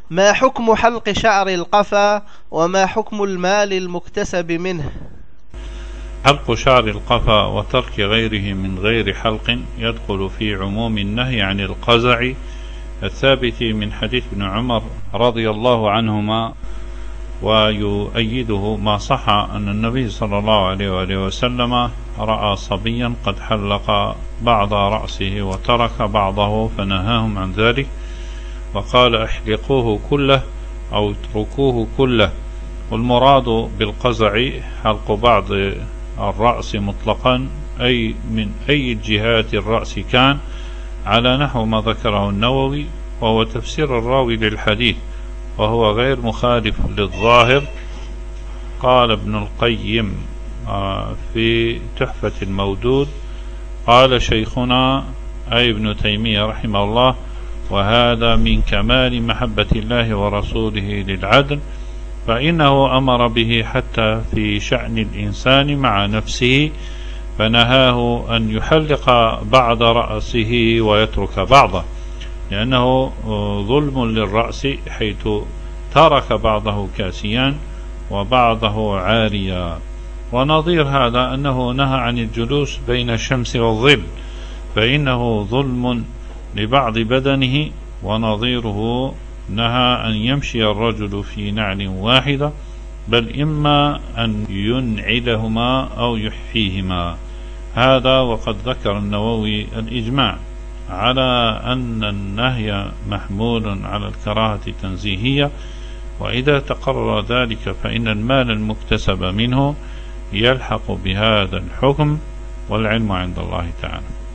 ما حكم حلق شعر القفا وما حكم المال المكتسب منه؟ حلق شعر القفا وترك غيره من غير حلق يدخل في عموم النهي عن القزع الثابت من حديث ابن عمر رضي الله عنهما، ويؤيده ما صح أن النبي صلى الله عليه وآله وسلم رأى صبيا قد حلق بعض رأسه وترك بعضه فنهاهم عن ذلك وقال احلقوه كله أو اتركوه كله. والمراد بالقزع حلق بعض الرأس مطلقا، أي من أي جهات الرأس كان، على نحو ما ذكره النووي، وهو تفسير الراوي للحديث وهو غير مخالف للظاهر. قال ابن القيم في تحفة المودود، قال شيخنا أي ابن تيمية رحمه الله: وهذا من كمال محبة الله ورسوله للعدل، فإنه أمر به حتى في شأن الإنسان مع نفسه، فنهاه أن يحلق بعض رأسه ويترك بعضه، لأنه ظلم للرأس حيث ترك بعضه كاسيا وبعضه عاريا. ونظير هذا أنه نهى عن الجلوس بين الشمس والظل، فإنه ظلم لبعض بدنه. ونظيره نهى أن يمشي الرجل في نعل واحدة، بل إما أن ينعلهما أو يحفيهما. هذا وقد ذكر النووي الإجماع على أن النهي محمول على الكراهة تنزيهية، وإذا تقرر ذلك فإن المال المكتسب منه يلحق بهذا الحكم، والعلم عند الله تعالى.